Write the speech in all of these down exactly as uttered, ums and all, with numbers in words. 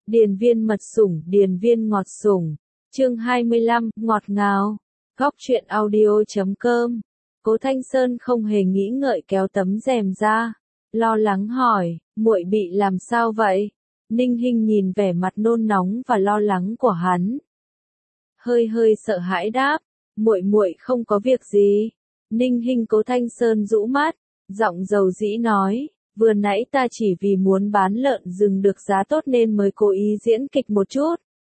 Điền viên mật sủng, điền viên ngọt sủng. Chương hai mươi lăm, ngọt ngào. Góc truyện audio chấm com. Cố Thanh Sơn không hề nghĩ ngợi kéo tấm rèm ra, lo lắng hỏi, muội bị làm sao vậy? Ninh Hinh nhìn vẻ mặt nôn nóng và lo lắng của hắn, hơi hơi sợ hãi đáp, muội muội không có việc gì. Ninh Hinh Cố Thanh Sơn rũ mắt, giọng dầu dĩ nói, vừa nãy ta chỉ vì muốn bán lợn rừng được giá tốt nên mới cố ý diễn kịch một chút.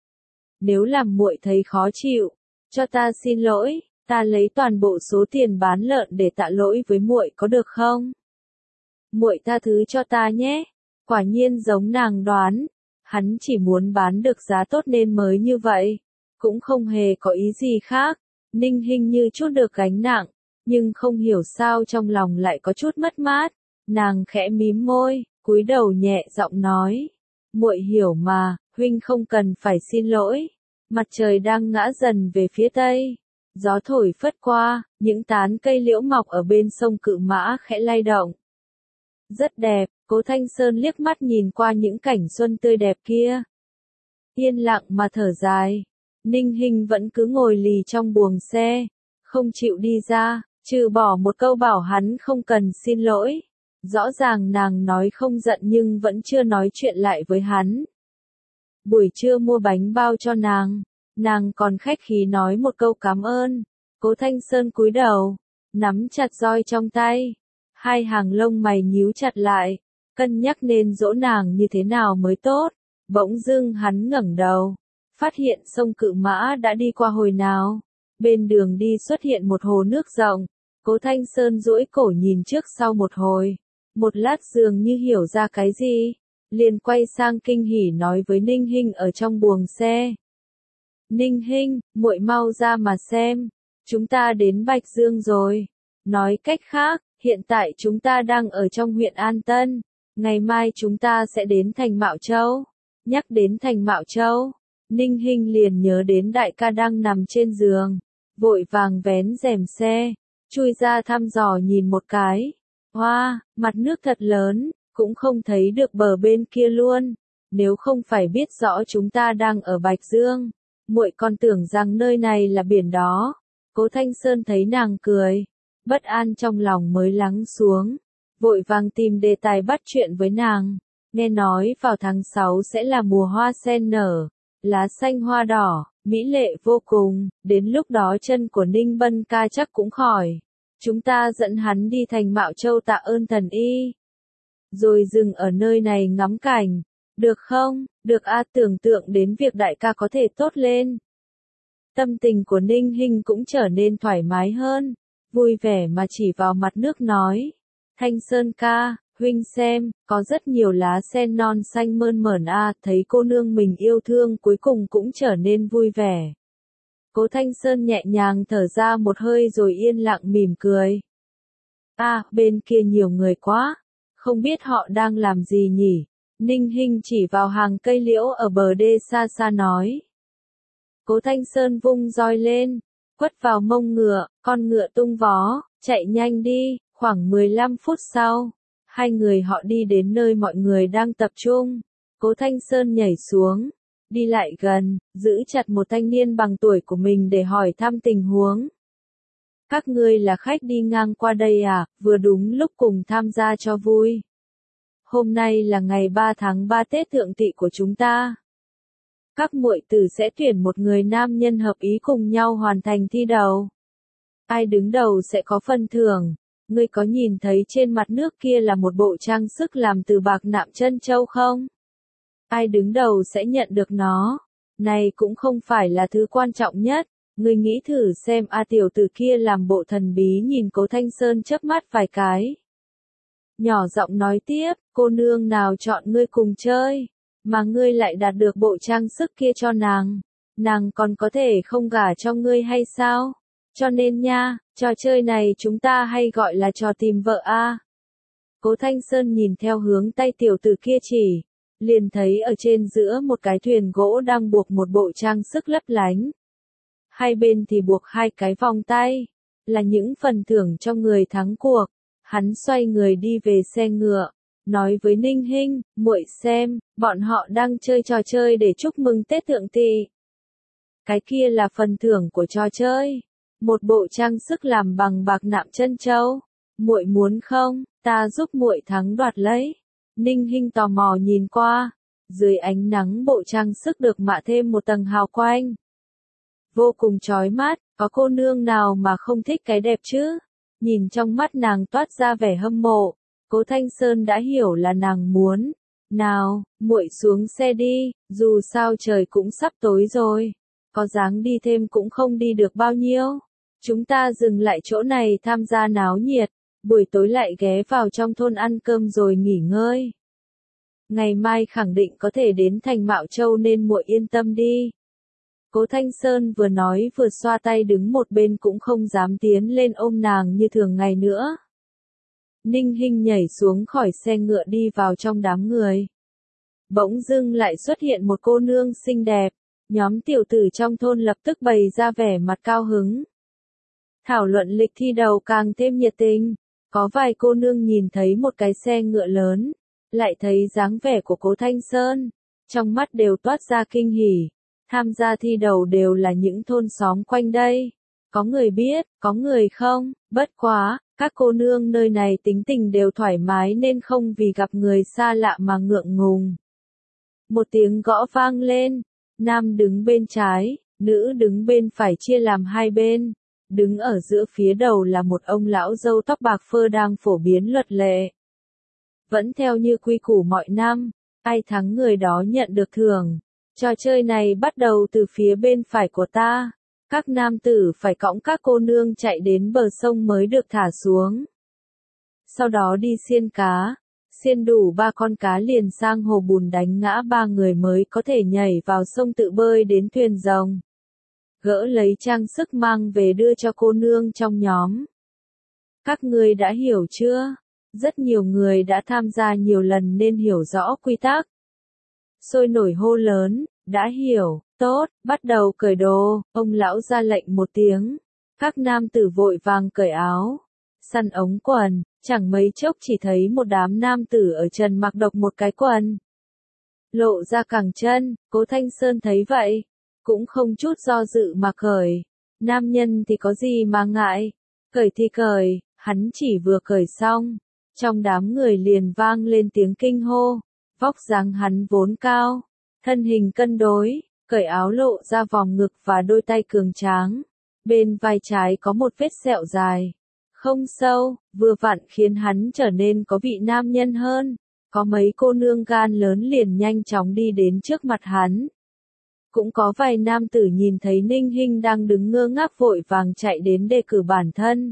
Nếu làm muội thấy khó chịu, cho ta xin lỗi, ta lấy toàn bộ số tiền bán lợn để tạ lỗi với muội có được không? Muội tha thứ cho ta nhé. Quả nhiên giống nàng đoán, hắn chỉ muốn bán được giá tốt nên mới như vậy, cũng không hề có ý gì khác. Ninh Hinh như chút được gánh nặng, nhưng không hiểu sao trong lòng lại có chút mất mát. Nàng khẽ mím môi, cúi đầu nhẹ giọng nói, muội hiểu mà, huynh không cần phải xin lỗi. Mặt trời đang ngã dần về phía tây, gió thổi phất qua, những tán cây liễu mọc ở bên sông Cự Mã khẽ lay động. Rất đẹp. Cố Thanh Sơn liếc mắt nhìn qua những cảnh xuân tươi đẹp kia, yên lặng mà thở dài. Ninh Hinh vẫn cứ ngồi lì trong buồng xe, không chịu đi ra, trừ bỏ một câu bảo hắn không cần xin lỗi. Rõ ràng nàng nói không giận nhưng vẫn chưa nói chuyện lại với hắn. Buổi trưa mua bánh bao cho nàng, nàng còn khách khí nói một câu cảm ơn. Cố Thanh Sơn cúi đầu, nắm chặt roi trong tay, hai hàng lông mày nhíu chặt lại, cân nhắc nên dỗ nàng như thế nào mới tốt. Bỗng dưng hắn ngẩng đầu, phát hiện sông Cự Mã đã đi qua hồi nào. Bên đường đi xuất hiện một hồ nước rộng. Cố Thanh Sơn duỗi cổ nhìn trước sau một hồi, một lát dường như hiểu ra cái gì, liền quay sang kinh hỉ nói với Ninh Hinh ở trong buồng xe. Ninh Hinh, muội mau ra mà xem, chúng ta đến Bạch Dương rồi. Nói cách khác, hiện tại chúng ta đang ở trong huyện An Tân. Ngày mai chúng ta sẽ đến thành Mạo Châu. Nhắc đến thành Mạo Châu, Ninh Hinh liền nhớ đến đại ca đang nằm trên giường, vội vàng vén rèm xe, chui ra thăm dò nhìn một cái. Hoa, wow, mặt nước thật lớn, cũng không thấy được bờ bên kia luôn. Nếu không phải biết rõ chúng ta đang ở Bạch Dương, muội còn tưởng rằng nơi này là biển đó. Cố Thanh Sơn thấy nàng cười, bất an trong lòng mới lắng xuống, vội vàng tìm đề tài bắt chuyện với nàng. Nghe nói vào tháng sáu sẽ là mùa hoa sen nở, lá xanh hoa đỏ, mỹ lệ vô cùng, đến lúc đó chân của Ninh Bân ca chắc cũng khỏi. Chúng ta dẫn hắn đi thành Mạo Châu tạ ơn thần y, rồi dừng ở nơi này ngắm cảnh, được không? Được a, tưởng tượng đến việc đại ca có thể tốt lên, tâm tình của Ninh Hinh cũng trở nên thoải mái hơn, vui vẻ mà chỉ vào mặt nước nói, Thanh Sơn ca, huynh xem, có rất nhiều lá sen non xanh mơn mởn a, thấy cô nương mình yêu thương cuối cùng cũng trở nên vui vẻ. Cố Thanh Sơn nhẹ nhàng thở ra một hơi rồi yên lặng mỉm cười. A, à, bên kia nhiều người quá, không biết họ đang làm gì nhỉ? Ninh Hinh chỉ vào hàng cây liễu ở bờ đê xa xa nói. Cố Thanh Sơn vung roi lên, quất vào mông ngựa, con ngựa tung vó, chạy nhanh đi. Khoảng mười lăm phút sau, hai người họ đi đến nơi mọi người đang tập trung. Cố Thanh Sơn nhảy xuống, đi lại gần, giữ chặt một thanh niên bằng tuổi của mình để hỏi thăm tình huống. Các ngươi là khách đi ngang qua đây à, vừa đúng lúc cùng tham gia cho vui. Hôm nay là ngày ba tháng ba Tết Thượng Tỵ của chúng ta. Các muội tử sẽ tuyển một người nam nhân hợp ý cùng nhau hoàn thành thi đấu. Ai đứng đầu sẽ có phần thưởng. Ngươi có nhìn thấy trên mặt nước kia là một bộ trang sức làm từ bạc nạm trân châu không? Ai đứng đầu sẽ nhận được nó. Này cũng không phải là thứ quan trọng nhất. Ngươi nghĩ thử xem a, tiểu tử kia làm bộ thần bí nhìn Cố Thanh Sơn chớp mắt vài cái. Nhỏ giọng nói tiếp, cô nương nào chọn ngươi cùng chơi, mà ngươi lại đạt được bộ trang sức kia cho nàng. Nàng còn có thể không gả cho ngươi hay sao? Cho nên nha, trò chơi này chúng ta hay gọi là trò tìm vợ a. À. Cố Thanh Sơn nhìn theo hướng tay tiểu tử kia chỉ, liền thấy ở trên giữa một cái thuyền gỗ đang buộc một bộ trang sức lấp lánh. Hai bên thì buộc hai cái vòng tay, là những phần thưởng cho người thắng cuộc. Hắn xoay người đi về xe ngựa, nói với Ninh Hinh, muội xem, bọn họ đang chơi trò chơi để chúc mừng Tết Thượng Tỵ. Cái kia là phần thưởng của trò chơi, một bộ trang sức làm bằng bạc nạm trân châu. Muội muốn không? Ta giúp muội thắng đoạt lấy. Ninh Hinh tò mò nhìn qua, dưới ánh nắng bộ trang sức được mạ thêm một tầng hào quang, vô cùng chói mắt, có cô nương nào mà không thích cái đẹp chứ? Nhìn trong mắt nàng toát ra vẻ hâm mộ, Cố Thanh Sơn đã hiểu là nàng muốn. Nào, muội xuống xe đi, dù sao trời cũng sắp tối rồi, có dáng đi thêm cũng không đi được bao nhiêu. Chúng ta dừng lại chỗ này tham gia náo nhiệt, buổi tối lại ghé vào trong thôn ăn cơm rồi nghỉ ngơi. Ngày mai khẳng định có thể đến thành Mạo Châu nên muội yên tâm đi. Cố Thanh Sơn vừa nói vừa xoa tay đứng một bên cũng không dám tiến lên ôm nàng như thường ngày nữa. Ninh Hinh nhảy xuống khỏi xe ngựa đi vào trong đám người. Bỗng dưng lại xuất hiện một cô nương xinh đẹp, nhóm tiểu tử trong thôn lập tức bày ra vẻ mặt cao hứng. Thảo luận lịch thi đầu càng thêm nhiệt tình, có vài cô nương nhìn thấy một cái xe ngựa lớn, lại thấy dáng vẻ của Cố Thanh Sơn, trong mắt đều toát ra kinh hỉ. Tham gia thi đầu đều là những thôn xóm quanh đây. Có người biết, có người không, bất quá, các cô nương nơi này tính tình đều thoải mái nên không vì gặp người xa lạ mà ngượng ngùng. Một tiếng gõ vang lên, nam đứng bên trái, nữ đứng bên phải chia làm hai bên. Đứng ở giữa phía đầu là một ông lão râu tóc bạc phơ đang phổ biến luật lệ. Vẫn theo như quy củ mọi năm, ai thắng người đó nhận được thưởng. Trò chơi này bắt đầu từ phía bên phải của ta. Các nam tử phải cõng các cô nương chạy đến bờ sông mới được thả xuống. Sau đó đi xiên cá. Xiên đủ ba con cá liền sang hồ bùn đánh ngã ba người mới có thể nhảy vào sông tự bơi đến thuyền rồng. Gỡ lấy trang sức mang về đưa cho cô nương trong nhóm. Các ngươi đã hiểu chưa? Rất nhiều người đã tham gia nhiều lần nên hiểu rõ quy tắc. Sôi nổi hô lớn, đã hiểu, tốt, bắt đầu cởi đồ, ông lão ra lệnh một tiếng. Các nam tử vội vàng cởi áo, săn ống quần, chẳng mấy chốc chỉ thấy một đám nam tử ở trần mặc độc một cái quần. Lộ ra cẳng chân, Cố Thanh Sơn thấy vậy, cũng không chút do dự mà cởi. Nam nhân thì có gì mà ngại, cởi thì cởi, hắn chỉ vừa cởi xong. Trong đám người liền vang lên tiếng kinh hô. Vóc dáng hắn vốn cao, thân hình cân đối, cởi áo lộ ra vòng ngực và đôi tay cường tráng. Bên vai trái có một vết sẹo dài, không sâu, vừa vặn khiến hắn trở nên có vị nam nhân hơn. Có mấy cô nương gan lớn liền nhanh chóng đi đến trước mặt hắn. Cũng có vài nam tử nhìn thấy Ninh Hinh đang đứng ngơ ngác vội vàng chạy đến đề cử bản thân.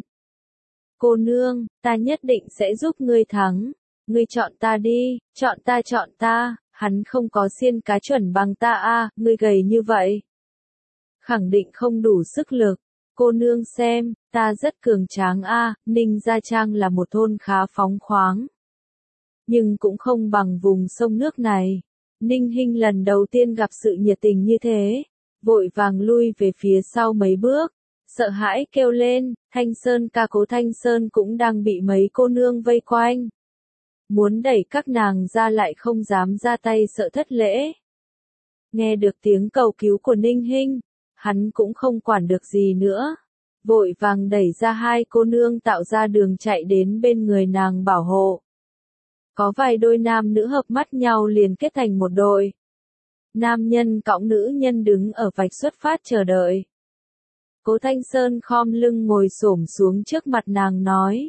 Cô nương, ta nhất định sẽ giúp ngươi thắng. Ngươi chọn ta đi, chọn ta chọn ta, hắn không có xiên cá chuẩn bằng ta a, ngươi gầy như vậy. Khẳng định không đủ sức lực. Cô nương xem, ta rất cường tráng a, Ninh Gia Trang là một thôn khá phóng khoáng. Nhưng cũng không bằng vùng sông nước này. Ninh Hinh lần đầu tiên gặp sự nhiệt tình như thế, vội vàng lui về phía sau mấy bước, sợ hãi kêu lên, Thanh Sơn ca. Cố Thanh Sơn cũng đang bị mấy cô nương vây quanh. Muốn đẩy các nàng ra lại không dám ra tay sợ thất lễ. Nghe được tiếng cầu cứu của Ninh Hinh, hắn cũng không quản được gì nữa. Vội vàng đẩy ra hai cô nương tạo ra đường chạy đến bên người nàng bảo hộ. Có vài đôi nam nữ hợp mắt nhau liền kết thành một đội. Nam nhân cõng nữ nhân đứng ở vạch xuất phát chờ đợi. Cố Thanh Sơn khom lưng ngồi xổm xuống trước mặt nàng nói.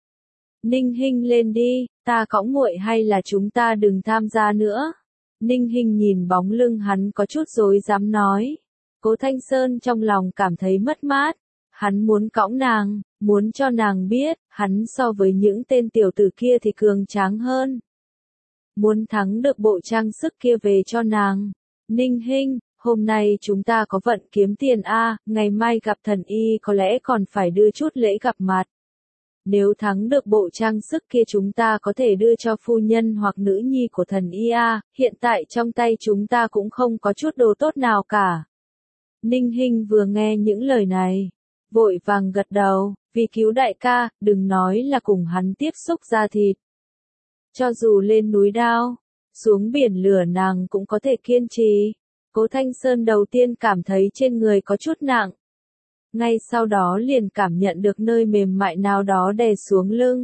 Ninh Hinh lên đi, ta cõng muội hay là chúng ta đừng tham gia nữa. Ninh Hinh nhìn bóng lưng hắn có chút rối rắm nói. Cố Thanh Sơn trong lòng cảm thấy mất mát. Hắn muốn cõng nàng, muốn cho nàng biết, hắn so với những tên tiểu tử kia thì cường tráng hơn. Muốn thắng được bộ trang sức kia về cho nàng. Ninh Hinh, hôm nay chúng ta có vận kiếm tiền a, ngày mai gặp thần y có lẽ còn phải đưa chút lễ gặp mặt. Nếu thắng được bộ trang sức kia chúng ta có thể đưa cho phu nhân hoặc nữ nhi của thần y a, hiện tại trong tay chúng ta cũng không có chút đồ tốt nào cả. Ninh Hinh vừa nghe những lời này, vội vàng gật đầu, vì cứu đại ca, đừng nói là cùng hắn tiếp xúc da thịt. Cho dù lên núi đao, xuống biển lửa nàng cũng có thể kiên trì. Cố Thanh Sơn đầu tiên cảm thấy trên người có chút nặng. Ngay sau đó liền cảm nhận được nơi mềm mại nào đó đè xuống lưng.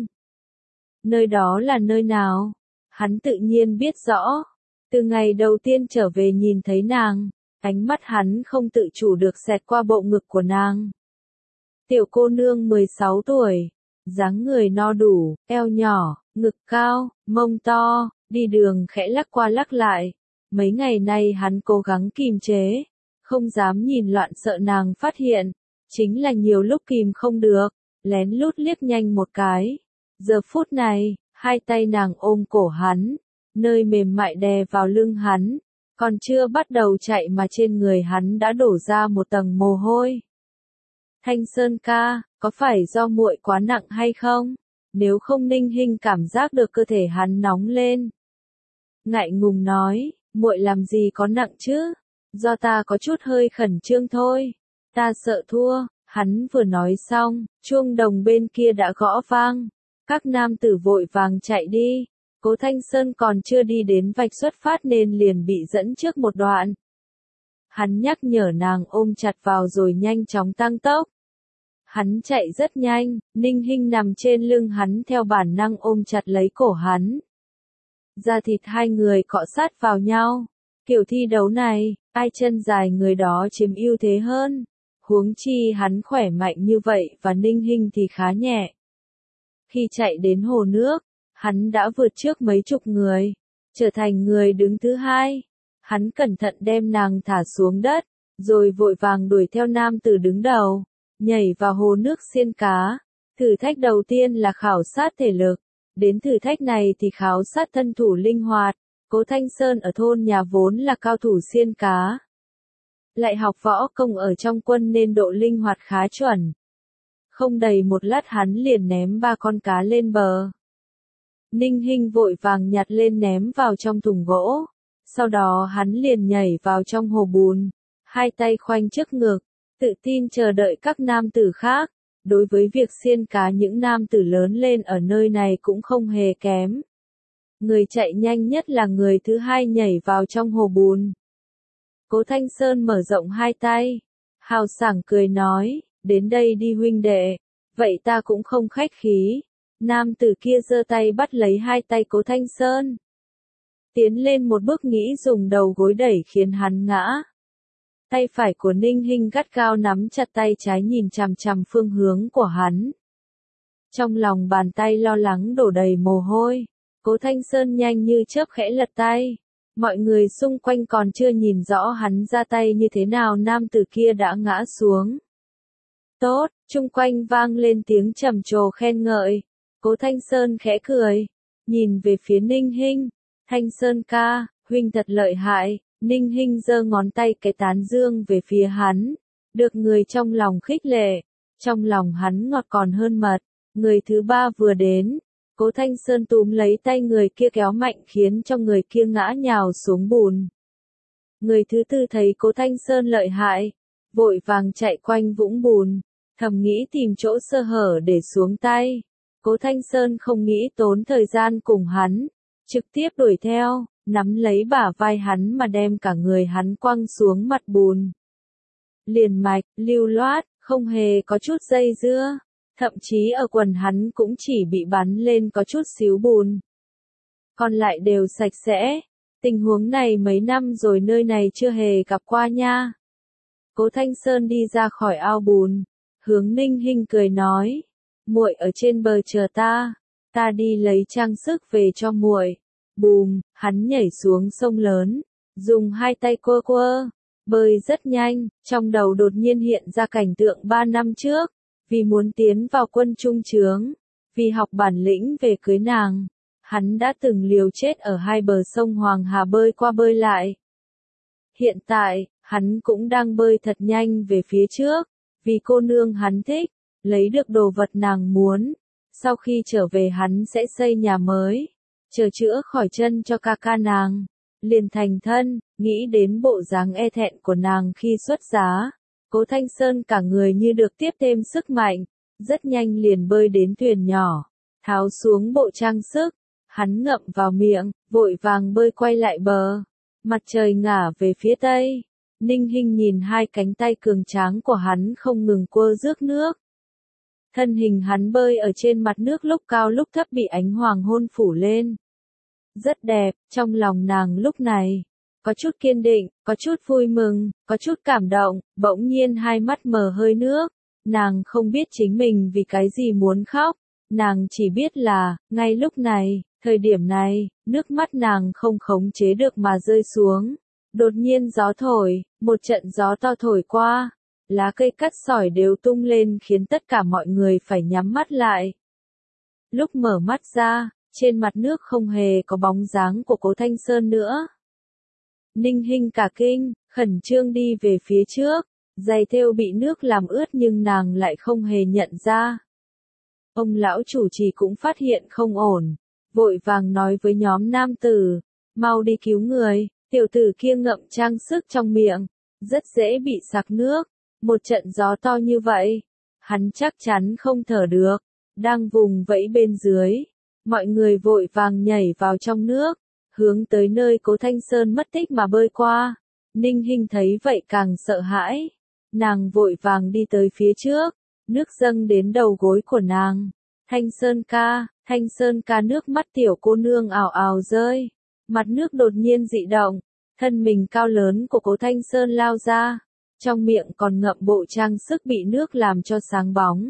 Nơi đó là nơi nào? Hắn tự nhiên biết rõ. Từ ngày đầu tiên trở về nhìn thấy nàng, ánh mắt hắn không tự chủ được xẹt qua bộ ngực của nàng. Tiểu cô nương mười sáu tuổi, dáng người no đủ, eo nhỏ, ngực cao, mông to, đi đường khẽ lắc qua lắc lại. Mấy ngày nay hắn cố gắng kìm chế, không dám nhìn loạn sợ nàng phát hiện. Chính là nhiều lúc kìm không được, lén lút liếc nhanh một cái. Giờ phút này, hai tay nàng ôm cổ hắn, nơi mềm mại đè vào lưng hắn, còn chưa bắt đầu chạy mà trên người hắn đã đổ ra một tầng mồ hôi. Thanh Sơn ca, có phải do muội quá nặng hay không? Nếu không Ninh Hinh cảm giác được cơ thể hắn nóng lên. Ngại ngùng nói, muội làm gì có nặng chứ? Do ta có chút hơi khẩn trương thôi. Ta sợ thua. Hắn vừa nói xong, chuông đồng bên kia đã gõ vang. Các nam tử vội vàng chạy đi. Cố Thanh Sơn còn chưa đi đến vạch xuất phát nên liền bị dẫn trước một đoạn. Hắn nhắc nhở nàng ôm chặt vào rồi nhanh chóng tăng tốc. Hắn chạy rất nhanh, Ninh Hinh nằm trên lưng hắn theo bản năng ôm chặt lấy cổ hắn. Da thịt hai người cọ sát vào nhau. Kiểu thi đấu này, ai chân dài người đó chiếm ưu thế hơn. Huống chi hắn khỏe mạnh như vậy và Ninh Hinh thì khá nhẹ. Khi chạy đến hồ nước, hắn đã vượt trước mấy chục người, trở thành người đứng thứ hai. Hắn cẩn thận đem nàng thả xuống đất, rồi vội vàng đuổi theo nam tử đứng đầu, nhảy vào hồ nước xiên cá. Thử thách đầu tiên là khảo sát thể lực, đến thử thách này thì khảo sát thân thủ linh hoạt. Cố Thanh Sơn ở thôn nhà vốn là cao thủ xiên cá. Lại học võ công ở trong quân nên độ linh hoạt khá chuẩn. Không đầy một lát hắn liền ném ba con cá lên bờ. Ninh Hinh vội vàng nhặt lên ném vào trong thùng gỗ. Sau đó hắn liền nhảy vào trong hồ bùn, hai tay khoanh trước ngực, tự tin chờ đợi các nam tử khác. Đối với việc xiên cá những nam tử lớn lên ở nơi này cũng không hề kém. Người chạy nhanh nhất là người thứ hai nhảy vào trong hồ bùn. Cố Thanh Sơn mở rộng hai tay, hào sảng cười nói, đến đây đi huynh đệ, vậy ta cũng không khách khí. Nam tử kia giơ tay bắt lấy hai tay Cố Thanh Sơn. Tiến lên một bước nghĩ dùng đầu gối đẩy khiến hắn ngã. Tay phải của Ninh Hinh gắt gao nắm chặt tay trái nhìn chằm chằm phương hướng của hắn. Trong lòng bàn tay lo lắng đổ đầy mồ hôi, Cố Thanh Sơn nhanh như chớp khẽ lật tay. Mọi người xung quanh còn chưa nhìn rõ hắn ra tay như thế nào nam tử kia đã ngã xuống. Tốt, chung quanh vang lên tiếng trầm trồ khen ngợi. Cố Thanh Sơn khẽ cười, nhìn về phía Ninh Hinh. Thanh Sơn ca, huynh thật lợi hại. Ninh Hinh giơ ngón tay cái tán dương về phía hắn. Được người trong lòng khích lệ. Trong lòng hắn ngọt còn hơn mật. Người thứ ba vừa đến. Cố Thanh Sơn túm lấy tay người kia kéo mạnh khiến cho người kia ngã nhào xuống bùn. Người thứ tư thấy Cố Thanh Sơn lợi hại, vội vàng chạy quanh vũng bùn, thầm nghĩ tìm chỗ sơ hở để xuống tay. Cố Thanh Sơn không nghĩ tốn thời gian cùng hắn, trực tiếp đuổi theo, nắm lấy bả vai hắn mà đem cả người hắn quăng xuống mặt bùn. Liền mạch, lưu loát, không hề có chút dây dưa. Thậm chí ở quần hắn cũng chỉ bị bắn lên có chút xíu bùn. Còn lại đều sạch sẽ. Tình huống này mấy năm rồi nơi này chưa hề gặp qua nha. Cố Thanh Sơn đi ra khỏi ao bùn, hướng Ninh Hinh cười nói, muội ở trên bờ chờ ta, ta đi lấy trang sức về cho muội. Bùm, hắn nhảy xuống sông lớn, dùng hai tay quơ quơ, bơi rất nhanh, trong đầu đột nhiên hiện ra cảnh tượng ba năm trước. Vì muốn tiến vào quân trung trướng, vì học bản lĩnh về cưới nàng, hắn đã từng liều chết ở hai bờ sông Hoàng Hà bơi qua bơi lại. Hiện tại, hắn cũng đang bơi thật nhanh về phía trước, vì cô nương hắn thích, lấy được đồ vật nàng muốn. Sau khi trở về hắn sẽ xây nhà mới, chờ chữa khỏi chân cho ca ca nàng, liền thành thân, nghĩ đến bộ dáng e thẹn của nàng khi xuất giá. Cố Thanh Sơn cả người như được tiếp thêm sức mạnh, rất nhanh liền bơi đến thuyền nhỏ, tháo xuống bộ trang sức, Hắn ngậm vào miệng, vội vàng bơi quay lại bờ. Mặt trời ngả về phía tây. Ninh Hinh nhìn hai cánh tay cường tráng của hắn không ngừng quơ rước nước. Thân hình hắn bơi ở trên mặt nước lúc cao lúc thấp bị ánh hoàng hôn phủ lên. Rất đẹp, trong lòng nàng lúc này. Có chút kiên định, có chút vui mừng, có chút cảm động, bỗng nhiên hai mắt mờ hơi nước. Nàng không biết chính mình vì cái gì muốn khóc. Nàng chỉ biết là, ngay lúc này, thời điểm này, nước mắt nàng không khống chế được mà rơi xuống. Đột nhiên gió thổi, một trận gió to thổi qua. Lá cây cắt sỏi đều tung lên khiến tất cả mọi người phải nhắm mắt lại. Lúc mở mắt ra, trên mặt nước không hề có bóng dáng của Cố Thanh Sơn nữa. Ninh Hinh cả kinh, khẩn trương đi về phía trước, giày thêu bị nước làm ướt nhưng nàng lại không hề nhận ra. Ông lão chủ trì cũng phát hiện không ổn, vội vàng nói với nhóm nam tử, mau đi cứu người, tiểu tử kia ngậm trang sức trong miệng, rất dễ bị sặc nước, một trận gió to như vậy, hắn chắc chắn không thở được, đang vùng vẫy bên dưới, mọi người vội vàng nhảy vào trong nước, hướng tới nơi Cố Thanh Sơn mất tích mà bơi qua. Ninh Hinh thấy vậy càng sợ hãi, nàng vội vàng đi tới phía trước, nước dâng đến đầu gối của nàng. Thanh Sơn ca, Thanh Sơn ca, nước mắt tiểu cô nương ào ào rơi, mặt nước đột nhiên dị động, thân mình cao lớn của Cố Thanh Sơn lao ra, trong miệng còn ngậm bộ trang sức bị nước làm cho sáng bóng.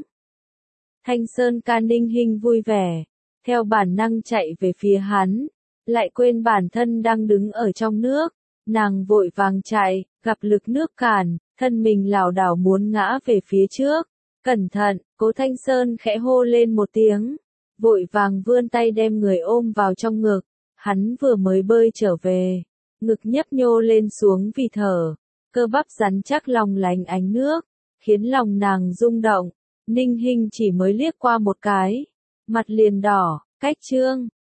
Thanh Sơn ca, Ninh Hinh vui vẻ, theo bản năng chạy về phía hắn, lại quên bản thân đang đứng ở trong nước, nàng vội vàng chạy, gặp lực nước cản, thân mình lảo đảo muốn ngã về phía trước. Cẩn thận, Cố Thanh Sơn khẽ hô lên một tiếng, vội vàng vươn tay đem người ôm vào trong ngực, hắn vừa mới bơi trở về, ngực nhấp nhô lên xuống vì thở, cơ bắp rắn chắc lòng lánh ánh nước, khiến lòng nàng rung động. Ninh Hinh chỉ mới liếc qua một cái, mặt liền đỏ, cách chương.